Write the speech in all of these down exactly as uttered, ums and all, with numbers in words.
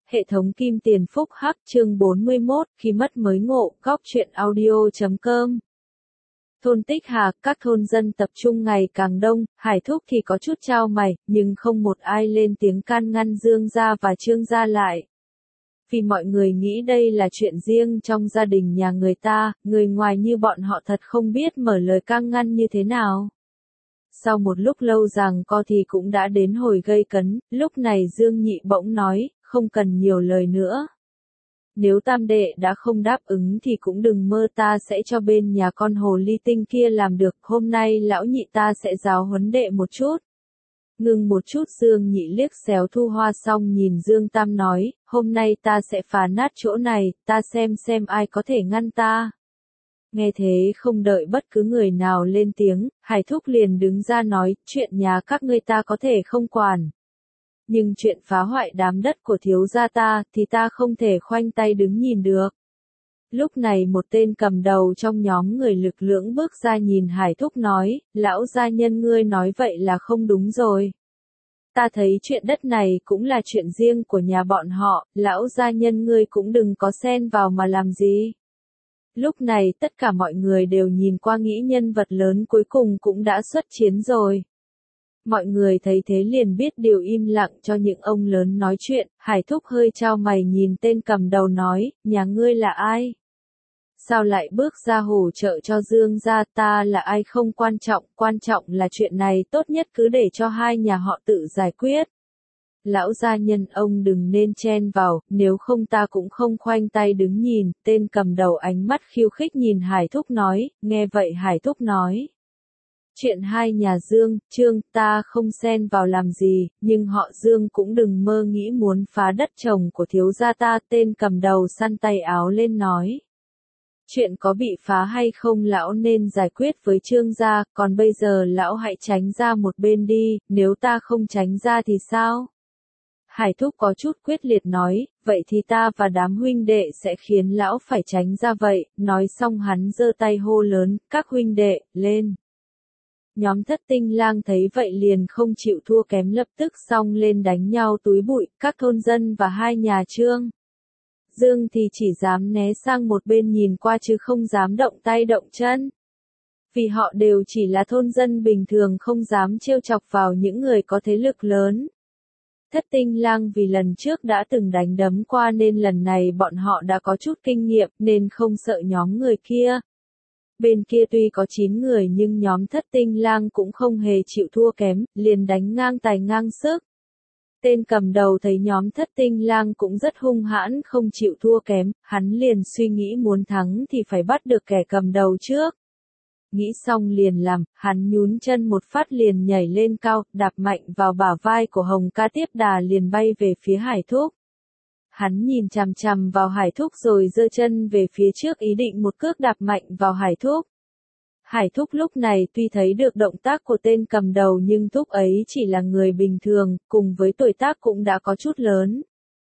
Hệ thống Kim Tiền Phúc Hắc chương bốn mươi mốt, khi mất mới ngộ, góc truyện audio chấm com. Thôn Tích Hà, các thôn dân tập trung ngày càng đông, Hải Thúc thì có chút chao mày, nhưng không một ai lên tiếng can ngăn Dương gia và Trương gia lại. Vì mọi người nghĩ đây là chuyện riêng trong gia đình nhà người ta, người ngoài như bọn họ thật không biết mở lời can ngăn như thế nào. Sau một lúc lâu giằng co thì cũng đã đến hồi gây cấn, lúc này Dương Nhị bỗng nói, không cần nhiều lời nữa. Nếu tam đệ đã không đáp ứng thì cũng đừng mơ ta sẽ cho bên nhà con hồ ly tinh kia làm được, hôm nay lão nhị ta sẽ giáo huấn đệ một chút. Ngừng một chút Dương Nhị liếc xéo Thu Hoa xong nhìn Dương Tam nói, hôm nay ta sẽ phá nát chỗ này, ta xem xem ai có thể ngăn ta. Nghe thế không đợi bất cứ người nào lên tiếng, Hải Thúc liền đứng ra nói, chuyện nhà các ngươi ta có thể không quản. Nhưng chuyện phá hoại đám đất của thiếu gia ta, thì ta không thể khoanh tay đứng nhìn được. Lúc này một tên cầm đầu trong nhóm người lực lưỡng bước ra nhìn Hải Thúc nói, lão gia nhân ngươi nói vậy là không đúng rồi. Ta thấy chuyện đất này cũng là chuyện riêng của nhà bọn họ, lão gia nhân ngươi cũng đừng có xen vào mà làm gì. Lúc này tất cả mọi người đều nhìn qua nghĩ nhân vật lớn cuối cùng cũng đã xuất chiến rồi. Mọi người thấy thế liền biết điều im lặng cho những ông lớn nói chuyện, Hải Thúc hơi chau mày nhìn tên cầm đầu nói, nhà ngươi là ai? Sao lại bước ra hỗ trợ cho Dương gia, ta là ai không quan trọng, quan trọng là chuyện này tốt nhất cứ để cho hai nhà họ tự giải quyết. Lão gia nhân ông đừng nên chen vào, nếu không ta cũng không khoanh tay đứng nhìn, tên cầm đầu ánh mắt khiêu khích nhìn Hải Thúc nói, nghe vậy Hải Thúc nói. Chuyện hai nhà Dương, Trương, ta không xen vào làm gì, nhưng họ Dương cũng đừng mơ nghĩ muốn phá đất chồng của thiếu gia ta, tên cầm đầu săn tay áo lên nói. Chuyện có bị phá hay không lão nên giải quyết với Trương gia, còn bây giờ lão hãy tránh ra một bên đi, nếu ta không tránh ra thì sao? Hải Thúc có chút quyết liệt nói, vậy thì ta và đám huynh đệ sẽ khiến lão phải tránh ra vậy, nói xong hắn giơ tay hô lớn, các huynh đệ, lên. Nhóm Thất Tinh Lang thấy vậy liền không chịu thua kém lập tức xông lên đánh nhau túi bụi, các thôn dân và hai nhà Trương. Dương thì chỉ dám né sang một bên nhìn qua chứ không dám động tay động chân. Vì họ đều chỉ là thôn dân bình thường không dám trêu chọc vào những người có thế lực lớn. Thất Tinh Lang vì lần trước đã từng đánh đấm qua nên lần này bọn họ đã có chút kinh nghiệm nên không sợ nhóm người kia. Bên kia tuy có chín người nhưng nhóm Thất Tinh Lang cũng không hề chịu thua kém, liền đánh ngang tài ngang sức. Tên cầm đầu thấy nhóm Thất Tinh Lang cũng rất hung hãn không chịu thua kém, hắn liền suy nghĩ muốn thắng thì phải bắt được kẻ cầm đầu trước. Nghĩ xong liền làm, hắn nhún chân một phát liền nhảy lên cao, đạp mạnh vào bả vai của Hồng Ca tiếp đà liền bay về phía Hải Thúc. Hắn nhìn chằm chằm vào Hải Thúc rồi giơ chân về phía trước ý định một cước đạp mạnh vào Hải Thúc. Hải Thúc lúc này tuy thấy được động tác của tên cầm đầu nhưng Thúc ấy chỉ là người bình thường, cùng với tuổi tác cũng đã có chút lớn.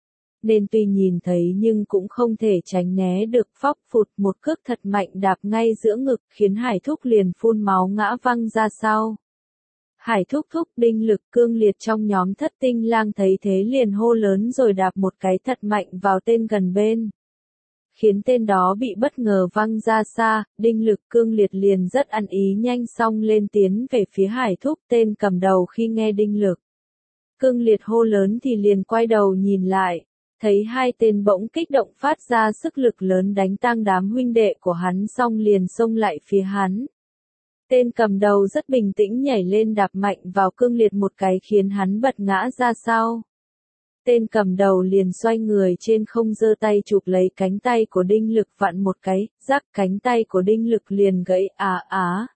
Nên tuy nhìn thấy nhưng cũng không thể tránh né được, phóc phụt một cước thật mạnh đạp ngay giữa ngực khiến Hải Thúc liền phun máu ngã văng ra sau. Hải Thúc thúc Đinh Lực Cương Liệt trong nhóm Thất Tinh Lang thấy thế liền hô lớn rồi đạp một cái thật mạnh vào tên gần bên. Khiến tên đó bị bất ngờ văng ra xa, Đinh Lực Cương Liệt liền rất ăn ý nhanh xong lên tiến về phía Hải Thúc, tên cầm đầu khi nghe Đinh Lực Cương Liệt hô lớn thì liền quay đầu nhìn lại, thấy hai tên bỗng kích động phát ra sức lực lớn đánh tang đám huynh đệ của hắn xong liền xông lại phía hắn. Tên cầm đầu rất bình tĩnh nhảy lên đạp mạnh vào Cương Liệt một cái khiến hắn bật ngã ra sau. Tên cầm đầu liền xoay người trên không giơ tay chụp lấy cánh tay của Đinh Lực vặn một cái, rắc cánh tay của Đinh Lực liền gãy á á.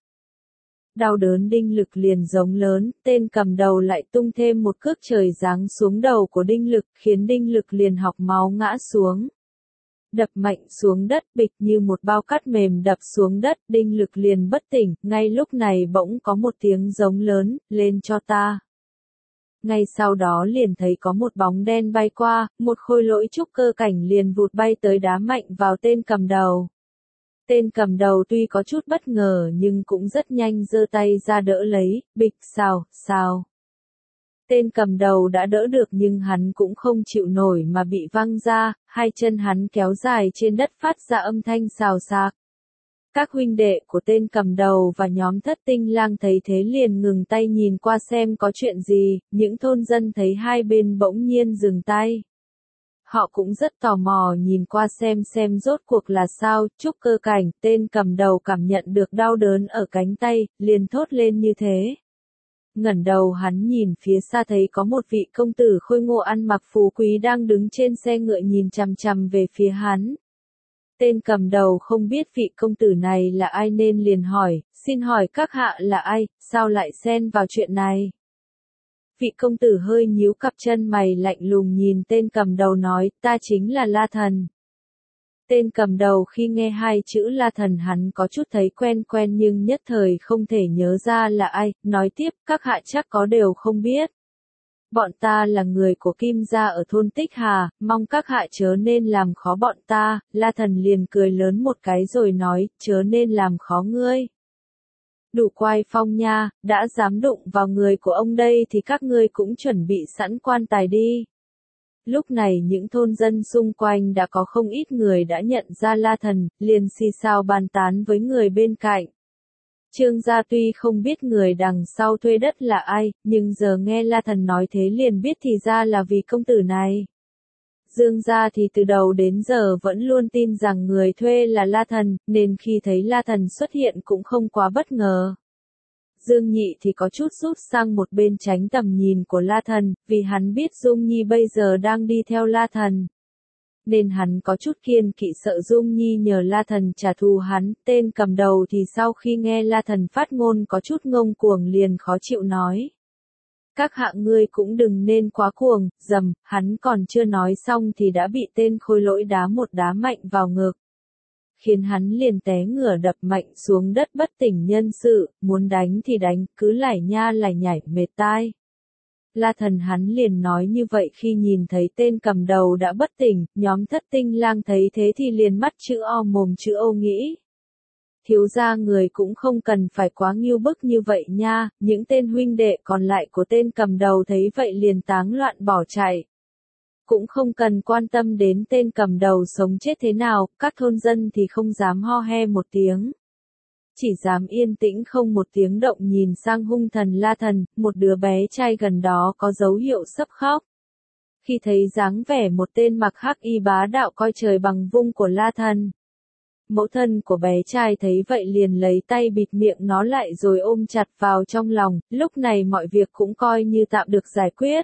Đau đớn Đinh Lực liền giống lớn, tên cầm đầu lại tung thêm một cước trời giáng xuống đầu của Đinh Lực khiến Đinh Lực liền học máu ngã xuống. Đập mạnh xuống đất bịch như một bao cát mềm đập xuống đất, Đinh Lực liền bất tỉnh, ngay lúc này bỗng có một tiếng giống lớn, lên cho ta. Ngay sau đó liền thấy có một bóng đen bay qua, một khôi lỗi trúc cơ cảnh liền vụt bay tới đá mạnh vào tên cầm đầu. Tên cầm đầu tuy có chút bất ngờ nhưng cũng rất nhanh giơ tay ra đỡ lấy, bịch xào, xào. Tên cầm đầu đã đỡ được nhưng hắn cũng không chịu nổi mà bị văng ra, hai chân hắn kéo dài trên đất phát ra âm thanh xào xạc. Các huynh đệ của tên cầm đầu và nhóm thất tinh lang thấy thế liền ngừng tay nhìn qua xem có chuyện gì, những thôn dân thấy hai bên bỗng nhiên dừng tay. Họ cũng rất tò mò nhìn qua xem xem rốt cuộc là sao, Trúc Cơ Cảnh, tên cầm đầu cảm nhận được đau đớn ở cánh tay, liền thốt lên như thế. Ngẩng đầu hắn nhìn phía xa thấy có một vị công tử khôi ngô ăn mặc phú quý đang đứng trên xe ngựa nhìn chằm chằm về phía hắn. Tên cầm đầu không biết vị công tử này là ai nên liền hỏi, xin hỏi các hạ là ai, sao lại xen vào chuyện này? Vị công tử hơi nhíu cặp chân mày lạnh lùng nhìn tên cầm đầu nói, ta chính là La Thần. Tên cầm đầu khi nghe hai chữ La Thần hắn có chút thấy quen quen nhưng nhất thời không thể nhớ ra là ai, nói tiếp, các hạ chắc có đều không biết. Bọn ta là người của Kim gia ở thôn Tích Hà, mong các hạ chớ nên làm khó bọn ta, La Thần liền cười lớn một cái rồi nói, chớ nên làm khó ngươi. Đủ quai phong nha, đã dám đụng vào người của ông đây thì các ngươi cũng chuẩn bị sẵn quan tài đi. Lúc này những thôn dân xung quanh đã có không ít người đã nhận ra La Thần, liền xì xào bàn tán với người bên cạnh. Trương gia tuy không biết người đằng sau thuê đất là ai, nhưng giờ nghe La Thần nói thế liền biết thì ra là vì công tử này. Dương gia thì từ đầu đến giờ vẫn luôn tin rằng người thuê là La Thần, nên khi thấy La Thần xuất hiện cũng không quá bất ngờ. Dương Nhị thì có chút rút sang một bên tránh tầm nhìn của La Thần, vì hắn biết Dung Nhi bây giờ đang đi theo La Thần. Nên hắn có chút kiêng kỵ sợ Dung Nhi nhờ La Thần trả thù hắn, tên cầm đầu thì sau khi nghe La Thần phát ngôn có chút ngông cuồng liền khó chịu nói. Các hạ ngươi cũng đừng nên quá cuồng, dầm, hắn còn chưa nói xong thì đã bị tên khôi lỗi đá một đá mạnh vào ngực. Khiến hắn liền té ngửa đập mạnh xuống đất bất tỉnh nhân sự, muốn đánh thì đánh, cứ lải nha lải nhải mệt tai. La Thần hắn liền nói như vậy khi nhìn thấy tên cầm đầu đã bất tỉnh, nhóm thất tinh lang thấy thế thì liền mắt chữ O mồm chữ Ô nghĩ. Thiếu gia người cũng không cần phải quá nghiêu bức như vậy nha, những tên huynh đệ còn lại của tên cầm đầu thấy vậy liền táng loạn bỏ chạy. Cũng không cần quan tâm đến tên cầm đầu sống chết thế nào, các thôn dân thì không dám ho he một tiếng. Chỉ dám yên tĩnh không một tiếng động nhìn sang hung thần La Thần, một đứa bé trai gần đó có dấu hiệu sắp khóc. Khi thấy dáng vẻ một tên mặc hắc y bá đạo coi trời bằng vung của La Thần. Mẫu thân của bé trai thấy vậy liền lấy tay bịt miệng nó lại rồi ôm chặt vào trong lòng, lúc này mọi việc cũng coi như tạm được giải quyết.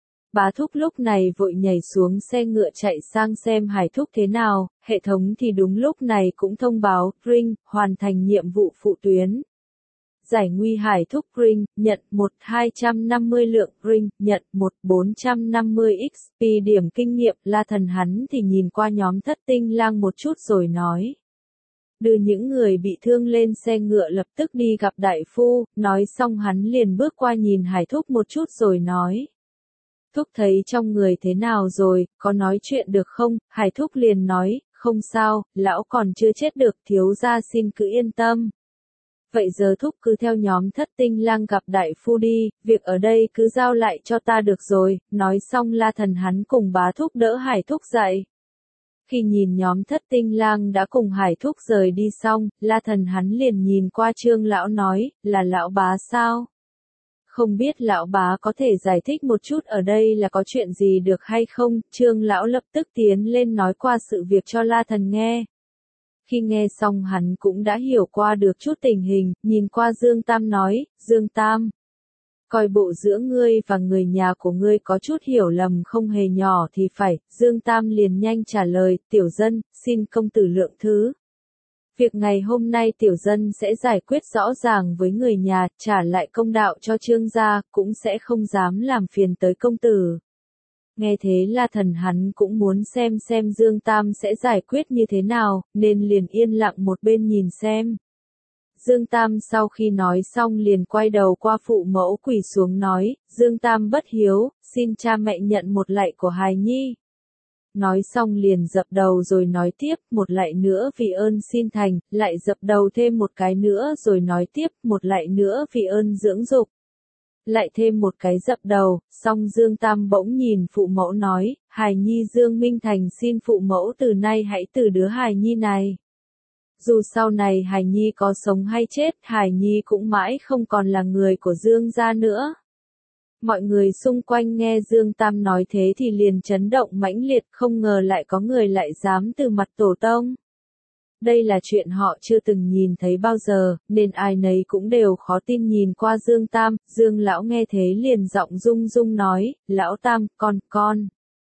Bá Thúc lúc này vội nhảy xuống xe ngựa chạy sang xem Hải Thúc thế nào, hệ thống thì đúng lúc này cũng thông báo, Ring, hoàn thành nhiệm vụ phụ tuyến. Giải nguy Hải Thúc Ring, nhận một nghìn hai trăm năm mươi lượng, Ring, nhận một nghìn bốn trăm năm mươi ích pê điểm kinh nghiệm, La Thần hắn thì nhìn qua nhóm thất tinh lang một chút rồi nói. Đưa những người bị thương lên xe ngựa lập tức đi gặp đại phu, nói xong hắn liền bước qua nhìn Hải Thúc một chút rồi nói. Thúc thấy trong người thế nào rồi, có nói chuyện được không? Hải Thúc liền nói, không sao, lão còn chưa chết được, thiếu gia xin cứ yên tâm. Vậy giờ Thúc cứ theo nhóm thất tinh lang gặp đại phu đi, việc ở đây cứ giao lại cho ta được rồi, nói xong La Thần hắn cùng Bá Thúc đỡ Hải Thúc dậy. Khi nhìn nhóm thất tinh lang đã cùng Hải Thúc rời đi xong, La Thần hắn liền nhìn qua Trương lão nói, là lão bá sao? Không biết lão bá có thể giải thích một chút ở đây là có chuyện gì được hay không? Trương lão lập tức tiến lên nói qua sự việc cho La Thần nghe. Khi nghe xong hắn cũng đã hiểu qua được chút tình hình, nhìn qua Dương Tam nói, Dương Tam. Coi bộ giữa ngươi và người nhà của ngươi có chút hiểu lầm không hề nhỏ thì phải, Dương Tam liền nhanh trả lời, tiểu dân, xin công tử lượng thứ. Việc ngày hôm nay tiểu dân sẽ giải quyết rõ ràng với người nhà, trả lại công đạo cho Trương gia, cũng sẽ không dám làm phiền tới công tử. Nghe thế La Thần hắn cũng muốn xem xem Dương Tam sẽ giải quyết như thế nào, nên liền yên lặng một bên nhìn xem. Dương Tam sau khi nói xong liền quay đầu qua phụ mẫu quỳ xuống nói, Dương Tam bất hiếu, xin cha mẹ nhận một lạy của hài nhi. Nói xong liền dập đầu rồi nói tiếp, một lạy nữa vì ơn xin thành, lại dập đầu thêm một cái nữa rồi nói tiếp, một lạy nữa vì ơn dưỡng dục. lại thêm một cái dập đầu, xong Dương Tam bỗng nhìn phụ mẫu nói, hài nhi Dương Minh Thành xin phụ mẫu từ nay hãy từ đứa hài nhi này. Dù sau này hài nhi có sống hay chết, hài nhi cũng mãi không còn là người của Dương gia nữa. Mọi người xung quanh nghe Dương Tam nói thế thì liền chấn động mãnh liệt, không ngờ lại có người lại dám từ mặt tổ tông. Đây là chuyện họ chưa từng nhìn thấy bao giờ, nên ai nấy cũng đều khó tin nhìn qua Dương Tam. Dương lão nghe thế liền giọng rung rung nói, lão Tam, con, con.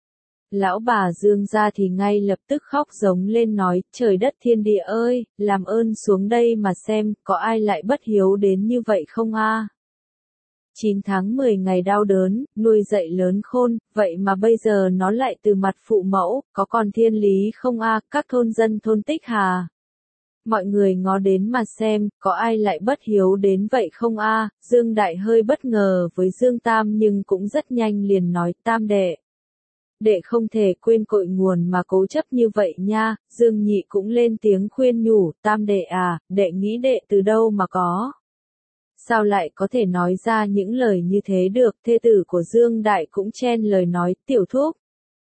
Lão bà Dương gia thì ngay lập tức khóc giống lên nói, trời đất thiên địa ơi, làm ơn xuống đây mà xem, có ai lại bất hiếu đến như vậy không a? chín tháng mười ngày đau đớn, nuôi dạy lớn khôn, vậy mà bây giờ nó lại từ mặt phụ mẫu, có còn thiên lý không a? Các thôn dân thôn Tích Hà. Mọi người ngó đến mà xem, có ai lại bất hiếu đến vậy không a? Dương Đại hơi bất ngờ với Dương Tam nhưng cũng rất nhanh liền nói, Tam đệ. Đệ không thể quên cội nguồn mà cố chấp như vậy nha. Dương Nhị cũng lên tiếng khuyên nhủ, Tam đệ à, đệ nghĩ đệ từ đâu mà có. Sao lại có thể nói ra những lời như thế được? Thê tử của Dương Đại cũng chen lời nói, tiểu thúc.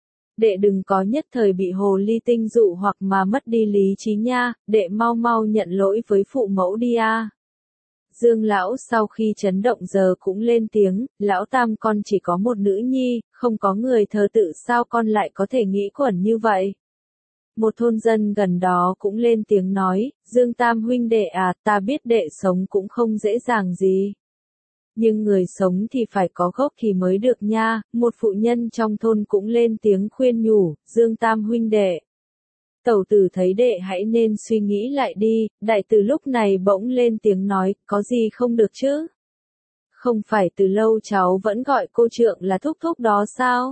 Đệ đừng có nhất thời bị hồ ly tinh dụ hoặc mà mất đi lý trí nha, đệ mau mau nhận lỗi với phụ mẫu đi a. Dương lão sau khi chấn động giờ cũng lên tiếng, lão Tam con chỉ có một nữ nhi, không có người thờ tự sao con lại có thể nghĩ quẩn như vậy. Một thôn dân gần đó cũng lên tiếng nói, Dương Tam huynh đệ à, ta biết đệ sống cũng không dễ dàng gì. Nhưng người sống thì phải có gốc thì mới được nha. Một phụ nhân trong thôn cũng lên tiếng khuyên nhủ, Dương Tam huynh đệ. Tẩu tử thấy đệ hãy nên suy nghĩ lại đi. Đại tử lúc này bỗng lên tiếng nói, có gì không được chứ? Không phải từ lâu cháu vẫn gọi cô trượng là thúc thúc đó sao?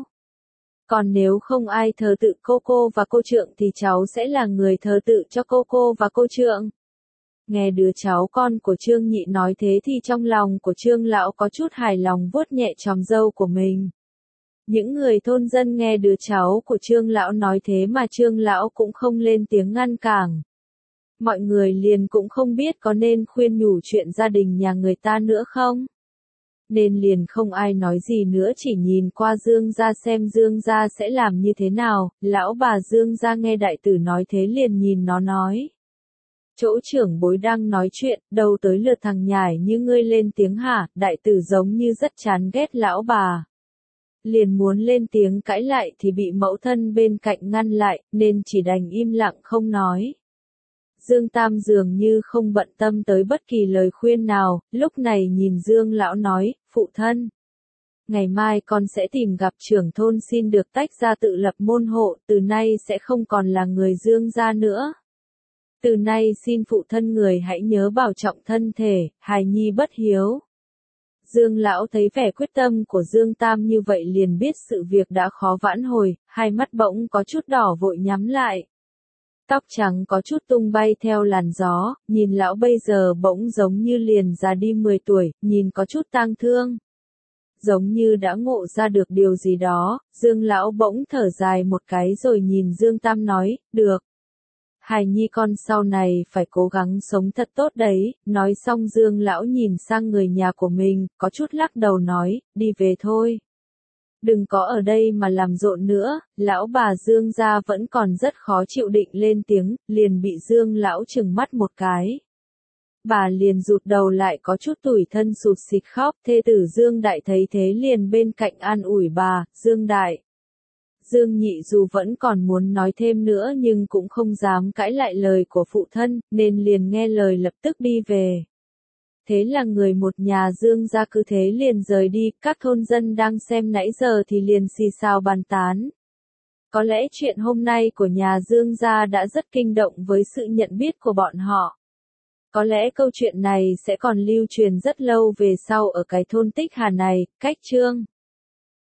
Còn nếu không ai thờ tự cô cô và cô trượng thì cháu sẽ là người thờ tự cho cô cô và cô trượng. Nghe đứa cháu con của Trương Nhị nói thế thì trong lòng của Trương lão có chút hài lòng vuốt nhẹ chòm râu của mình. Những người thôn dân nghe đứa cháu của Trương lão nói thế mà Trương lão cũng không lên tiếng ngăn cản. Mọi người liền cũng không biết có nên khuyên nhủ chuyện gia đình nhà người ta nữa không? Nên liền không ai nói gì nữa, chỉ nhìn qua Dương gia xem Dương gia sẽ làm như thế nào. Lão bà Dương gia nghe đại tử nói thế liền nhìn nó nói. Chỗ trưởng bối đang nói chuyện, đâu tới lượt thằng nhải như ngươi lên tiếng hả? Đại tử giống như rất chán ghét lão bà. Liền muốn lên tiếng cãi lại thì bị mẫu thân bên cạnh ngăn lại, nên chỉ đành im lặng không nói. Dương Tam dường như không bận tâm tới bất kỳ lời khuyên nào, lúc này nhìn Dương lão nói, phụ thân. Ngày mai con sẽ tìm gặp trưởng thôn xin được tách ra tự lập môn hộ, từ nay sẽ không còn là người Dương gia nữa. Từ nay xin phụ thân người hãy nhớ bảo trọng thân thể, hài nhi bất hiếu. Dương lão thấy vẻ quyết tâm của Dương Tam như vậy liền biết sự việc đã khó vãn hồi, hai mắt bỗng có chút đỏ vội nhắm lại. Tóc trắng có chút tung bay theo làn gió, nhìn lão bây giờ bỗng giống như liền già đi mười tuổi, nhìn có chút tang thương. Giống như đã ngộ ra được điều gì đó, Dương lão bỗng thở dài một cái rồi nhìn Dương Tam nói, được. Hài nhi con sau này phải cố gắng sống thật tốt đấy. Nói xong Dương lão nhìn sang người nhà của mình, có chút lắc đầu nói, đi về thôi. Đừng có ở đây mà làm rộn nữa. Lão bà Dương gia vẫn còn rất khó chịu định lên tiếng, liền bị Dương lão trừng mắt một cái. Bà liền rụt đầu lại có chút tủi thân sụt sịt khóc. Thê tử Dương Đại thấy thế liền bên cạnh an ủi bà, Dương Đại. Dương Nhị dù vẫn còn muốn nói thêm nữa nhưng cũng không dám cãi lại lời của phụ thân, nên liền nghe lời lập tức đi về. Thế là người một nhà Dương gia cứ thế liền rời đi, các thôn dân đang xem nãy giờ thì liền xì xào bàn tán. Có lẽ chuyện hôm nay của nhà Dương gia đã rất kinh động với sự nhận biết của bọn họ. Có lẽ câu chuyện này sẽ còn lưu truyền rất lâu về sau ở cái thôn Tích Hà này. Cách chương